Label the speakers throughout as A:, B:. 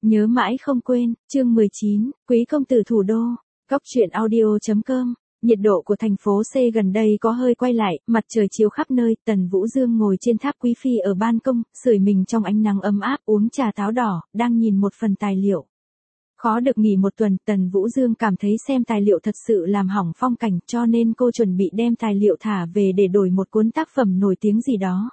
A: Nhớ mãi không quên, chương 19, Quý công tử thủ đô. Góc truyện audio.com. Nhiệt độ của thành phố C gần đây có hơi quay lại, mặt trời chiếu khắp nơi, Tần Vũ Dương ngồi trên tháp quý phi ở ban công, sưởi mình trong ánh nắng ấm áp, uống trà táo đỏ, đang nhìn một phần tài liệu. Khó được nghỉ một tuần, Tần Vũ Dương cảm thấy xem tài liệu thật sự làm hỏng phong cảnh, cho nên cô chuẩn bị đem tài liệu thả về để đổi một cuốn tác phẩm nổi tiếng gì đó.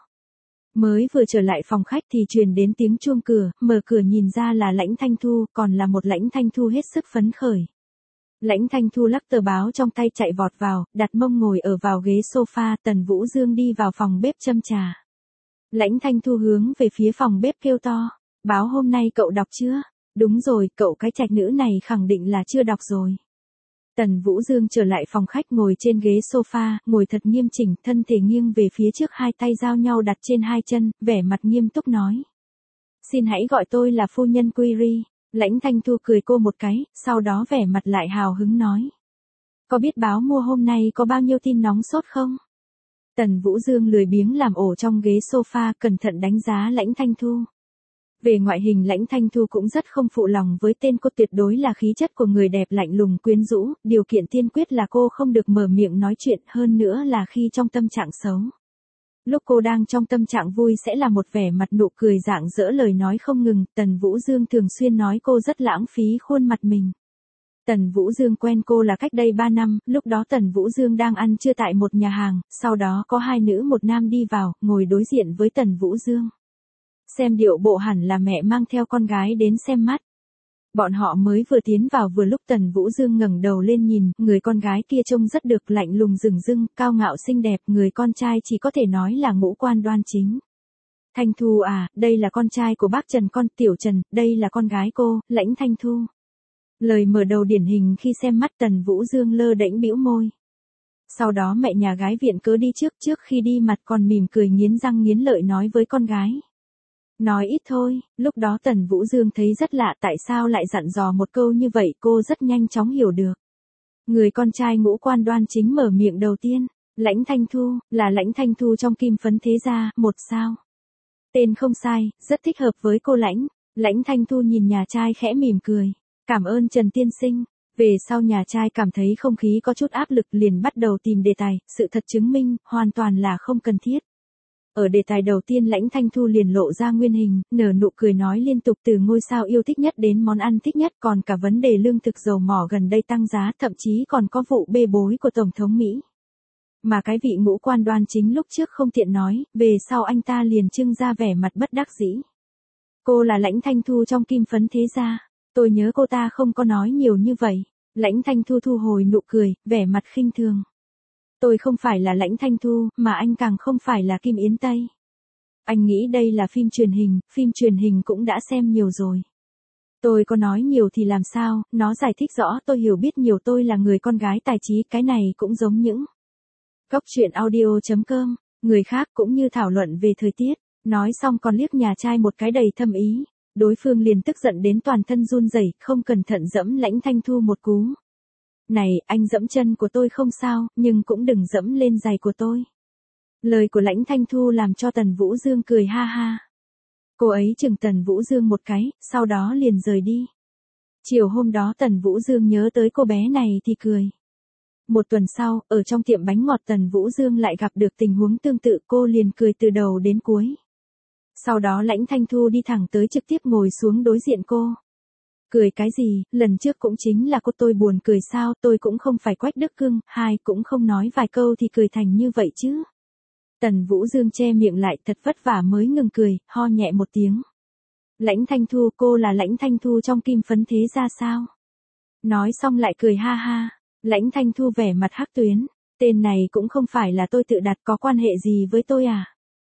A: Mới vừa trở lại phòng khách thì truyền đến tiếng chuông cửa, mở cửa nhìn ra là Lãnh Thanh Thu, còn là một Lãnh Thanh Thu hết sức phấn khởi. Lãnh Thanh Thu lắc tờ báo trong tay chạy vọt vào, đặt mông ngồi ở vào ghế sofa, Tần Vũ Dương đi vào phòng bếp châm trà. Lãnh Thanh Thu hướng về phía phòng bếp kêu to, báo hôm nay cậu đọc chưa? Đúng rồi, cậu cái trạch nữ này khẳng định là chưa đọc rồi. Tần Vũ Dương trở lại phòng khách ngồi trên ghế sofa, ngồi thật nghiêm chỉnh, thân thể nghiêng về phía trước, hai tay giao nhau đặt trên hai chân, vẻ mặt nghiêm túc nói. Xin hãy gọi tôi là phu nhân Query. Lãnh Thanh Thu cười cô một cái, sau đó vẻ mặt lại hào hứng nói. Có biết báo mua hôm nay có bao nhiêu tin nóng sốt không? Tần Vũ Dương lười biếng làm ổ trong ghế sofa, cẩn thận đánh giá Lãnh Thanh Thu. Về ngoại hình Lãnh Thanh Thu cũng rất không phụ lòng với tên cô, tuyệt đối là khí chất của người đẹp lạnh lùng quyến rũ, điều kiện tiên quyết là cô không được mở miệng nói chuyện, hơn nữa là khi trong tâm trạng xấu. Lúc cô đang trong tâm trạng vui sẽ là một vẻ mặt nụ cười rạng rỡ, lời nói không ngừng, Tần Vũ Dương thường xuyên nói cô rất lãng phí khuôn mặt mình. Tần Vũ Dương quen cô là cách đây 3 năm, lúc đó Tần Vũ Dương đang ăn trưa tại một nhà hàng, sau đó có hai nữ một nam đi vào, ngồi đối diện với Tần Vũ Dương. Xem điệu bộ hẳn là mẹ mang theo con gái đến xem mắt. Bọn họ mới vừa tiến vào vừa lúc Tần Vũ Dương ngẩng đầu lên nhìn, người con gái kia trông rất được, lạnh lùng rừng rưng, cao ngạo xinh đẹp, người con trai chỉ có thể nói là ngũ quan đoan chính. Thanh Thu à, đây là con trai của bác Trần con, Tiểu Trần, đây là con gái cô, Lãnh Thanh Thu. Lời mở đầu điển hình khi xem mắt, Tần Vũ Dương lơ đễnh bĩu môi. Sau đó mẹ nhà gái viện cớ đi trước khi đi mặt còn mỉm cười nghiến răng nghiến lợi nói với con gái. Nói ít thôi, lúc đó Tần Vũ Dương thấy rất lạ, tại sao lại dặn dò một câu như vậy, cô rất nhanh chóng hiểu được. Người con trai ngũ quan đoan chính mở miệng đầu tiên, Lãnh Thanh Thu, là Lãnh Thanh Thu trong Kim Phấn Thế Gia, 1 sao. Tên không sai, rất thích hợp với cô Lãnh. Lãnh Thanh Thu nhìn nhà trai khẽ mỉm cười, cảm ơn Trần tiên sinh. Về sau nhà trai cảm thấy không khí có chút áp lực liền bắt đầu tìm đề tài, sự thật chứng minh, hoàn toàn là không cần thiết. Ở đề tài đầu tiên Lãnh Thanh Thu liền lộ ra nguyên hình, nở nụ cười nói liên tục, từ ngôi sao yêu thích nhất đến món ăn thích nhất, còn cả vấn đề lương thực dầu mỏ gần đây tăng giá, thậm chí còn có vụ bê bối của Tổng thống Mỹ. Mà cái vị ngũ quan đoan chính lúc trước không tiện nói, về sau anh ta liền trưng ra vẻ mặt bất đắc dĩ. Cô là Lãnh Thanh Thu trong Kim Phấn Thế Gia, tôi nhớ cô ta không có nói nhiều như vậy. Lãnh Thanh Thu thu hồi nụ cười, vẻ mặt khinh thường. Tôi không phải là Lãnh Thanh Thu, mà anh càng không phải là Kim Yến Tây. Anh nghĩ đây là phim truyền hình cũng đã xem nhiều rồi. Tôi có nói nhiều thì làm sao, nó giải thích rõ, tôi hiểu biết nhiều, tôi là người con gái tài trí, cái này cũng giống những. Góc truyện audio.com, người khác cũng như thảo luận về thời tiết, nói xong còn liếc nhà trai một cái đầy thâm ý. Đối phương liền tức giận đến toàn thân run rẩy, không cẩn thận dẫm Lãnh Thanh Thu một cú. Này, anh dẫm chân của tôi không sao, nhưng cũng đừng dẫm lên giày của tôi. Lời của Lãnh Thanh Thu làm cho Tần Vũ Dương cười ha ha. Cô ấy chừng Tần Vũ Dương một cái, sau đó liền rời đi. Chiều hôm đó Tần Vũ Dương nhớ tới cô bé này thì cười. Một tuần sau, ở trong tiệm bánh ngọt Tần Vũ Dương lại gặp được tình huống tương tự, cô liền cười từ đầu đến cuối. Sau đó Lãnh Thanh Thu đi thẳng tới, trực tiếp ngồi xuống đối diện cô. Cười cái gì, lần trước cũng chính là cô, tôi buồn cười sao, tôi cũng không phải Quách Đức Cương, hai cũng không nói vài câu thì cười thành như vậy chứ. Tần Vũ Dương che miệng lại, thật vất vả mới ngừng cười, ho nhẹ một tiếng. Lãnh Thanh Thu, cô là Lãnh Thanh Thu trong Kim Phấn Thế Gia sao? Nói xong lại cười ha ha. Lãnh Thanh Thu vẻ mặt hắc tuyến, tên này cũng không phải là tôi tự đặt, có quan hệ gì với tôi à?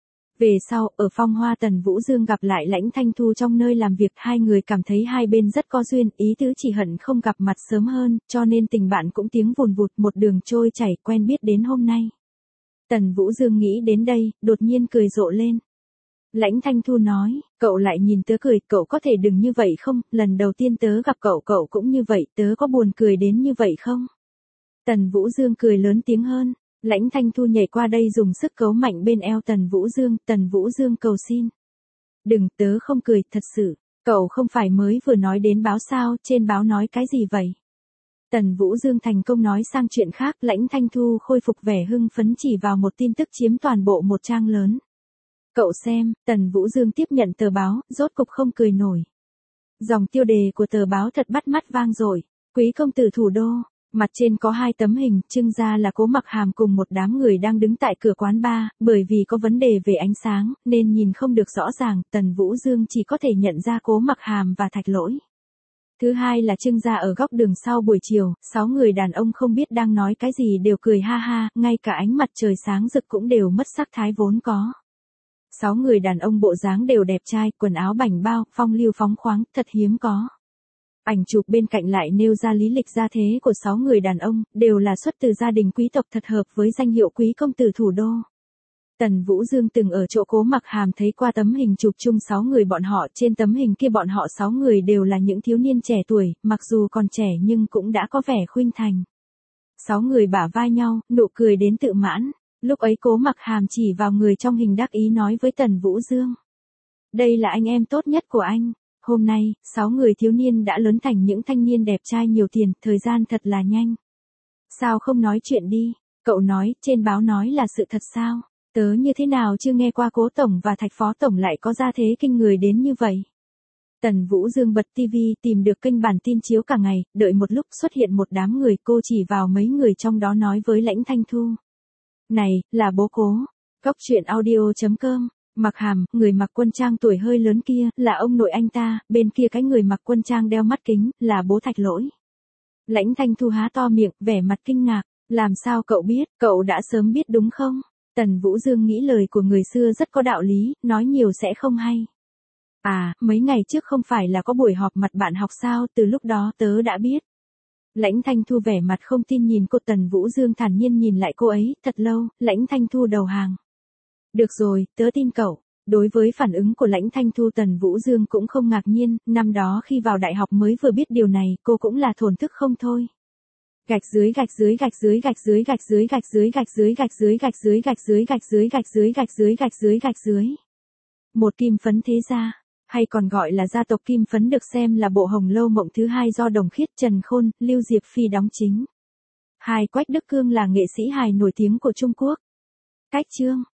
A: Về sau, ở Phong Hoa Tần Vũ Dương gặp lại Lãnh Thanh Thu trong nơi làm việc, hai người cảm thấy hai bên rất có duyên, ý tứ chỉ hận không gặp mặt sớm hơn, cho nên tình bạn cũng tiếng vùn vụt, một đường trôi chảy, quen biết đến hôm nay. Tần Vũ Dương nghĩ đến đây, đột nhiên cười rộ lên. Lãnh Thanh Thu nói, cậu lại nhìn tớ cười, cậu có thể đừng như vậy không, lần đầu tiên tớ gặp cậu cũng như vậy, tớ có buồn cười đến như vậy không? Tần Vũ Dương cười lớn tiếng hơn. Lãnh Thanh Thu nhảy qua đây dùng sức cấu mạnh bên eo Tần Vũ Dương cầu xin. Đừng, tớ không cười, thật sự. Cậu không phải mới vừa nói đến báo sao, trên báo nói cái gì vậy? Tần Vũ Dương thành công nói sang chuyện khác, Lãnh Thanh Thu khôi phục vẻ hưng phấn chỉ vào một tin tức chiếm toàn bộ một trang lớn. Cậu xem, Tần Vũ Dương tiếp nhận tờ báo, rốt cục không cười nổi. Dòng tiêu đề của tờ báo thật bắt mắt vang dội. Quý công tử thủ đô. Mặt trên có 2 tấm hình, trưng ra là Cố Mặc Hàm cùng một đám người đang đứng tại cửa quán bar, bởi vì có vấn đề về ánh sáng, nên nhìn không được rõ ràng, Tần Vũ Dương chỉ có thể nhận ra Cố Mặc Hàm và Thạch Lỗi. Thứ hai là trưng ra ở góc đường sau buổi chiều, 6 người đàn ông không biết đang nói cái gì đều cười ha ha, ngay cả ánh mặt trời sáng rực cũng đều mất sắc thái vốn có. 6 người đàn ông bộ dáng đều đẹp trai, quần áo bảnh bao, phong lưu phóng khoáng, thật hiếm có. Ảnh chụp bên cạnh lại nêu ra lý lịch gia thế của 6 người đàn ông, đều là xuất từ gia đình quý tộc thật hợp với danh hiệu quý công tử thủ đô. Tần Vũ Dương từng ở chỗ Cố Mặc Hàm thấy qua tấm hình chụp chung 6 người bọn họ, trên tấm hình kia bọn họ 6 người đều là những thiếu niên trẻ tuổi, mặc dù còn trẻ nhưng cũng đã có vẻ khuynh thành. 6 người bả vai nhau, nụ cười đến tự mãn, lúc ấy Cố Mặc Hàm chỉ vào người trong hình đắc ý nói với Tần Vũ Dương. Đây là anh em tốt nhất của anh. Hôm nay, 6 người thiếu niên đã lớn thành những thanh niên đẹp trai nhiều tiền, thời gian thật là nhanh. Sao không nói chuyện đi? Cậu nói, trên báo nói là sự thật sao? Tớ như thế nào chưa nghe qua Cố Tổng và Thạch Phó Tổng lại có gia thế kinh người đến như vậy? Tần Vũ Dương bật TV tìm được kênh bản tin chiếu cả ngày, đợi một lúc xuất hiện một đám người, cô chỉ vào mấy người trong đó nói với Lãnh Thanh Thu. Này, là bố Cố. Góc truyện audio.com. Mặc Hàm, người mặc quân trang tuổi hơi lớn kia, là ông nội anh ta, bên kia cái người mặc quân trang đeo mắt kính, là bố Thạch Lỗi. Lãnh Thanh Thu há to miệng, vẻ mặt kinh ngạc, làm sao cậu biết, cậu đã sớm biết đúng không? Tần Vũ Dương nghĩ lời của người xưa rất có đạo lý, nói nhiều sẽ không hay. À, mấy ngày trước không phải là có buổi họp mặt bạn học sao, từ lúc đó tớ đã biết. Lãnh Thanh Thu vẻ mặt không tin nhìn cô, Tần Vũ Dương thản nhiên nhìn lại cô ấy, thật lâu, Lãnh Thanh Thu đầu hàng. Được rồi, tớ tin cậu. Đối với phản ứng của Lãnh Thanh Thu, Tần Vũ Dương cũng không ngạc nhiên, năm đó khi vào đại học mới vừa biết điều này, cô cũng là thổn thức không thôi. Gạch dưới gạch dưới gạch dưới gạch dưới gạch dưới gạch dưới gạch dưới gạch dưới gạch dưới gạch dưới gạch dưới gạch dưới gạch dưới gạch dưới gạch dưới. Một kim phấn thế gia, hay còn gọi là gia tộc kim phấn, được xem là bộ Hồng Lâu Mộng thứ 2 do Đồng Khiết, Trần Khôn, Lưu Diệp Phi đóng chính. Quách Đức Cương là nghệ sĩ hài nổi tiếng của Trung Quốc. Cách chương